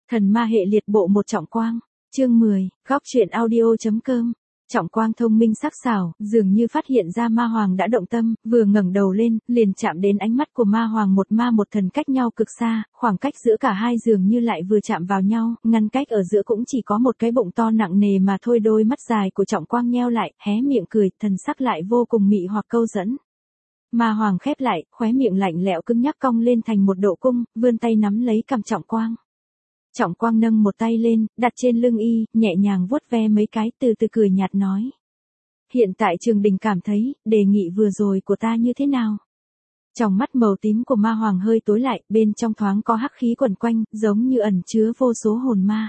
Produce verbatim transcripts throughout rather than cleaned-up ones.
Thần ma hệ liệt bộ một Trọng Quang. Chương mười, góc truyện audio.com. Trọng Quang thông minh sắc sảo, dường như phát hiện ra ma hoàng đã động tâm, vừa ngẩng đầu lên, liền chạm đến ánh mắt của ma hoàng. Một ma một thần cách nhau cực xa, khoảng cách giữa cả hai dường như lại vừa chạm vào nhau, ngăn cách ở giữa cũng chỉ có một cái bụng to nặng nề mà thôi. Đôi mắt dài của Trọng Quang nheo lại, hé miệng cười, thần sắc lại vô cùng mị hoặc câu dẫn. Ma hoàng khép lại, khóe miệng lạnh lẽo cứng nhắc cong lên thành một độ cung, vươn tay nắm lấy cằm Trọng Quang. Trọng Quang nâng một tay lên, đặt trên lưng y, nhẹ nhàng vuốt ve mấy cái, từ từ cười nhạt nói. Hiện tại Trường Đình cảm thấy, đề nghị vừa rồi của ta như thế nào? Trong mắt màu tím của ma hoàng hơi tối lại, bên trong thoáng có hắc khí quẩn quanh, giống như ẩn chứa vô số hồn ma.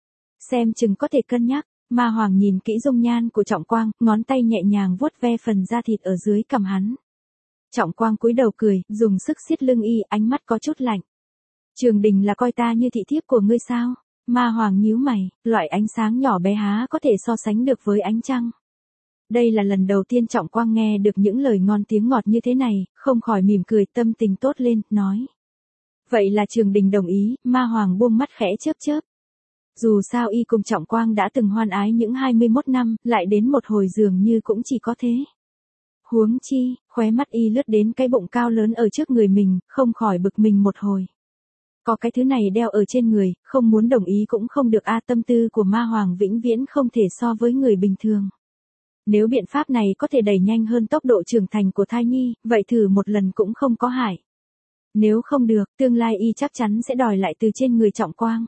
Xem chừng có thể cân nhắc, ma hoàng nhìn kỹ dung nhan của Trọng Quang, ngón tay nhẹ nhàng vuốt ve phần da thịt ở dưới cằm hắn. Trọng Quang cúi đầu cười, dùng sức siết lưng y, ánh mắt có chút lạnh. Trường Đình là coi ta như thị thiếp của ngươi sao? Ma hoàng nhíu mày, loại ánh sáng nhỏ bé há có thể so sánh được với ánh trăng. Đây là lần đầu tiên Trọng Quang nghe được những lời ngon tiếng ngọt như thế này, không khỏi mỉm cười, tâm tình tốt lên, nói. Vậy là Trường Đình đồng ý, ma hoàng buông mắt khẽ chớp chớp. Dù sao y cùng Trọng Quang đã từng hoan ái những hai mươi mốt năm, lại đến một hồi dường như cũng chỉ có thế. Huống chi, khóe mắt y lướt đến cái bụng cao lớn ở trước người mình, không khỏi bực mình một hồi. Có cái thứ này đeo ở trên người, không muốn đồng ý cũng không được a. Tâm tư của ma hoàng vĩnh viễn không thể so với người bình thường. Nếu biện pháp này có thể đẩy nhanh hơn tốc độ trưởng thành của thai nhi, vậy thử một lần cũng không có hại. Nếu không được, tương lai y chắc chắn sẽ đòi lại từ trên người Trọng Quang.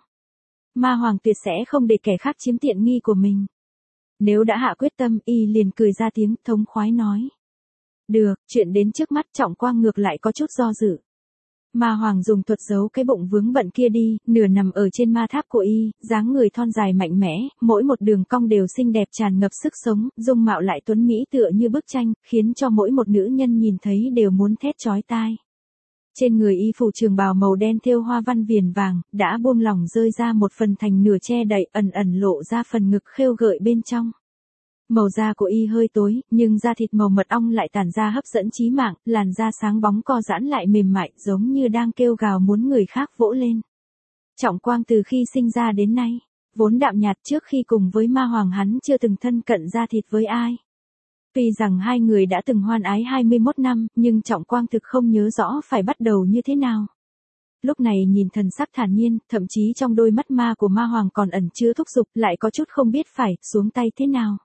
Ma hoàng tuyệt sẽ không để kẻ khác chiếm tiện nghi của mình. Nếu đã hạ quyết tâm, y liền cười ra tiếng thống khoái nói. Được, chuyện đến trước mắt Trọng Quang ngược lại có chút do dự. Ma hoàng dùng thuật giấu cái bụng vướng bận kia đi, nửa nằm ở trên ma tháp của y, dáng người thon dài mạnh mẽ, mỗi một đường cong đều xinh đẹp tràn ngập sức sống, dung mạo lại tuấn mỹ tựa như bức tranh, khiến cho mỗi một nữ nhân nhìn thấy đều muốn thét chói tai. Trên người y phủ trường bào màu đen thêu hoa văn viền vàng, đã buông lỏng rơi ra một phần thành nửa che đậy, ẩn ẩn lộ ra phần ngực khêu gợi bên trong. Màu da của y hơi tối, nhưng da thịt màu mật ong lại tản ra hấp dẫn chí mạng, làn da sáng bóng co giãn lại mềm mại, giống như đang kêu gào muốn người khác vỗ lên. Trọng Quang từ khi sinh ra đến nay, vốn đạm nhạt, trước khi cùng với ma hoàng hắn chưa từng thân cận da thịt với ai. Tuy rằng hai người đã từng hoan ái hai mươi mốt năm, nhưng Trọng Quang thực không nhớ rõ phải bắt đầu như thế nào. Lúc này nhìn thần sắc thản nhiên, thậm chí trong đôi mắt ma của ma hoàng còn ẩn chứa thúc giục, lại có chút không biết phải xuống tay thế nào.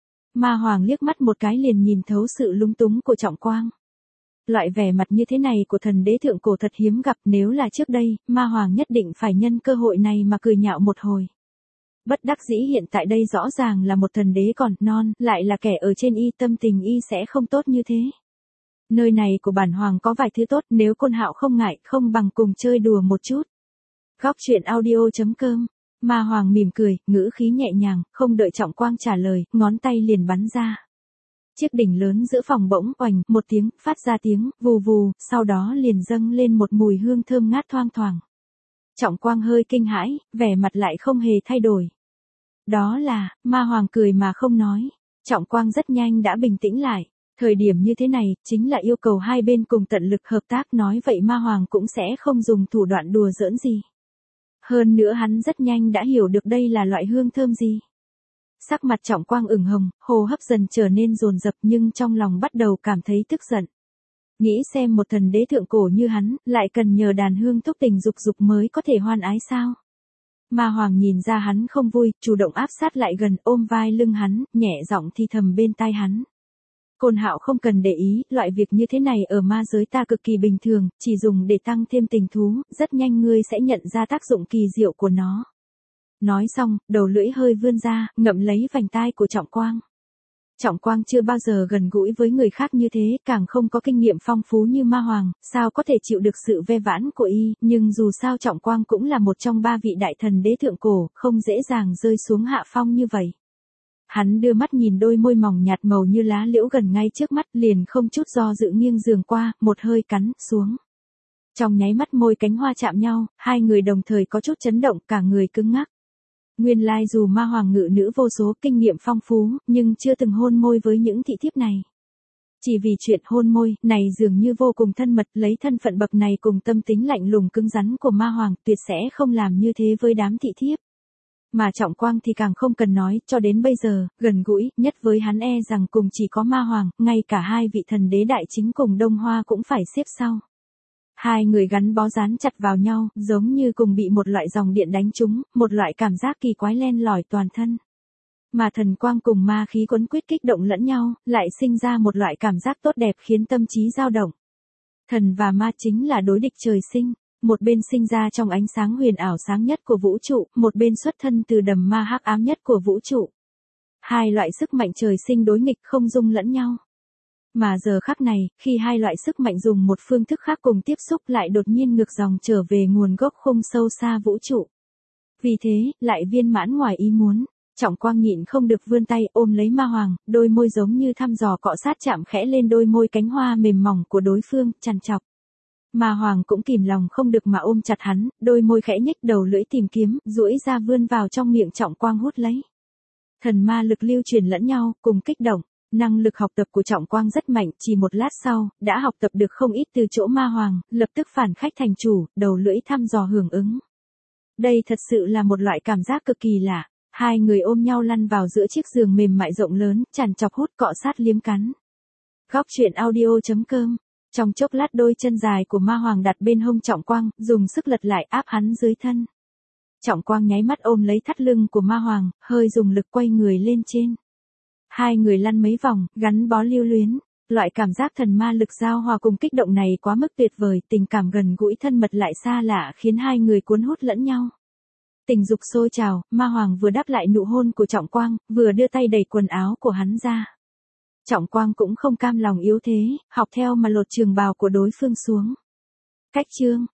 Ma hoàng liếc mắt một cái liền nhìn thấu sự lúng túng của Trọng Quang. Loại vẻ mặt như thế này của thần đế thượng cổ thật hiếm gặp, nếu là trước đây, ma hoàng nhất định phải nhân cơ hội này mà cười nhạo một hồi. Bất đắc dĩ hiện tại đây rõ ràng là một thần đế còn non, lại là kẻ ở trên y, tâm tình y sẽ không tốt như thế. Nơi này của bản hoàng có vài thứ tốt, nếu Côn Hạo không ngại, không bằng cùng chơi đùa một chút. Góc truyện audio.com. Ma hoàng mỉm cười, ngữ khí nhẹ nhàng, không đợi Trọng Quang trả lời, ngón tay liền bắn ra. Chiếc đỉnh lớn giữa phòng bỗng oành, một tiếng, phát ra tiếng, vù vù, sau đó liền dâng lên một mùi hương thơm ngát thoang thoảng. Trọng Quang hơi kinh hãi, vẻ mặt lại không hề thay đổi. Đó là, ma hoàng cười mà không nói. Trọng Quang rất nhanh đã bình tĩnh lại. Thời điểm như thế này, chính là yêu cầu hai bên cùng tận lực hợp tác, nói vậy ma hoàng cũng sẽ không dùng thủ đoạn đùa giỡn gì. Hơn nữa hắn rất nhanh đã hiểu được đây là loại hương thơm gì. Sắc mặt Trọng Quang ửng hồng, hô hấp dần trở nên dồn dập, nhưng trong lòng bắt đầu cảm thấy tức giận. Nghĩ xem một thần đế thượng cổ như hắn, lại cần nhờ đàn hương thúc tình dục dục mới có thể hoan ái sao? Ma hoàng nhìn ra hắn không vui, chủ động áp sát lại gần, ôm vai lưng hắn, nhẹ giọng thì thầm bên tai hắn. Côn Hạo không cần để ý, loại việc như thế này ở ma giới ta cực kỳ bình thường, chỉ dùng để tăng thêm tình thú, rất nhanh ngươi sẽ nhận ra tác dụng kỳ diệu của nó. Nói xong, đầu lưỡi hơi vươn ra, ngậm lấy vành tai của Trọng Quang. Trọng Quang chưa bao giờ gần gũi với người khác như thế, càng không có kinh nghiệm phong phú như ma hoàng, sao có thể chịu được sự ve vãn của y, nhưng dù sao Trọng Quang cũng là một trong ba vị đại thần đế thượng cổ, không dễ dàng rơi xuống hạ phong như vậy. Hắn đưa mắt nhìn đôi môi mỏng nhạt màu như lá liễu gần ngay trước mắt, liền không chút do dự nghiêng giường qua, một hơi cắn xuống. Trong nháy mắt môi cánh hoa chạm nhau, hai người đồng thời có chút chấn động, cả người cứng ngắc. Nguyên lai dù ma hoàng ngự nữ vô số, kinh nghiệm phong phú, nhưng chưa từng hôn môi với những thị thiếp này. Chỉ vì chuyện hôn môi, này dường như vô cùng thân mật, lấy thân phận bậc này cùng tâm tính lạnh lùng cứng rắn của ma hoàng, tuyệt sẽ không làm như thế với đám thị thiếp. Mà Trọng Quang thì càng không cần nói, cho đến bây giờ, gần gũi, nhất với hắn e rằng cùng chỉ có ma hoàng, ngay cả hai vị thần đế đại chính cùng Đông Hoa cũng phải xếp sau. Hai người gắn bó dán chặt vào nhau, giống như cùng bị một loại dòng điện đánh trúng, một loại cảm giác kỳ quái len lỏi toàn thân. Mà thần quang cùng ma khí quấn quýt kích động lẫn nhau, lại sinh ra một loại cảm giác tốt đẹp khiến tâm trí dao động. Thần và ma chính là đối địch trời sinh, một bên sinh ra trong ánh sáng huyền ảo sáng nhất của vũ trụ, một bên xuất thân từ đầm ma hắc ám nhất của vũ trụ. Hai loại sức mạnh trời sinh đối nghịch không dung lẫn nhau. Mà giờ khắc này, khi hai loại sức mạnh dùng một phương thức khác cùng tiếp xúc lại đột nhiên ngược dòng trở về nguồn gốc khung sâu xa vũ trụ. Vì thế, lại viên mãn ngoài ý muốn. Trọng Quang nhịn không được vươn tay ôm lấy ma hoàng, đôi môi giống như thăm dò cọ sát chạm khẽ lên đôi môi cánh hoa mềm mỏng của đối phương, chằn chọc. Ma hoàng cũng kìm lòng không được mà ôm chặt hắn, đôi môi khẽ nhếch đầu lưỡi tìm kiếm, duỗi ra vươn vào trong miệng Trọng Quang hút lấy. Thần ma lực lưu truyền lẫn nhau, cùng kích động. Năng lực học tập của Trọng Quang rất mạnh, chỉ một lát sau, đã học tập được không ít từ chỗ ma hoàng, lập tức phản khách thành chủ, đầu lưỡi thăm dò hưởng ứng. Đây thật sự là một loại cảm giác cực kỳ lạ. Hai người ôm nhau lăn vào giữa chiếc giường mềm mại rộng lớn, chằn chọc hút cọ sát liếm cắn. Góc truyện audio chấm com. Trong chốc lát đôi chân dài của ma hoàng đặt bên hông Trọng Quang, dùng sức lật lại áp hắn dưới thân. Trọng Quang nháy mắt ôm lấy thắt lưng của ma hoàng, hơi dùng lực quay người lên trên. Hai người lăn mấy vòng, gắn bó lưu luyến. Loại cảm giác thần ma lực giao hòa cùng kích động này quá mức tuyệt vời, tình cảm gần gũi thân mật lại xa lạ khiến hai người cuốn hút lẫn nhau. Tình dục sôi trào, ma hoàng vừa đáp lại nụ hôn của Trọng Quang, vừa đưa tay đẩy quần áo của hắn ra. Trọng Quang cũng không cam lòng yếu thế, học theo mà lột trường bào của đối phương xuống. Cách chương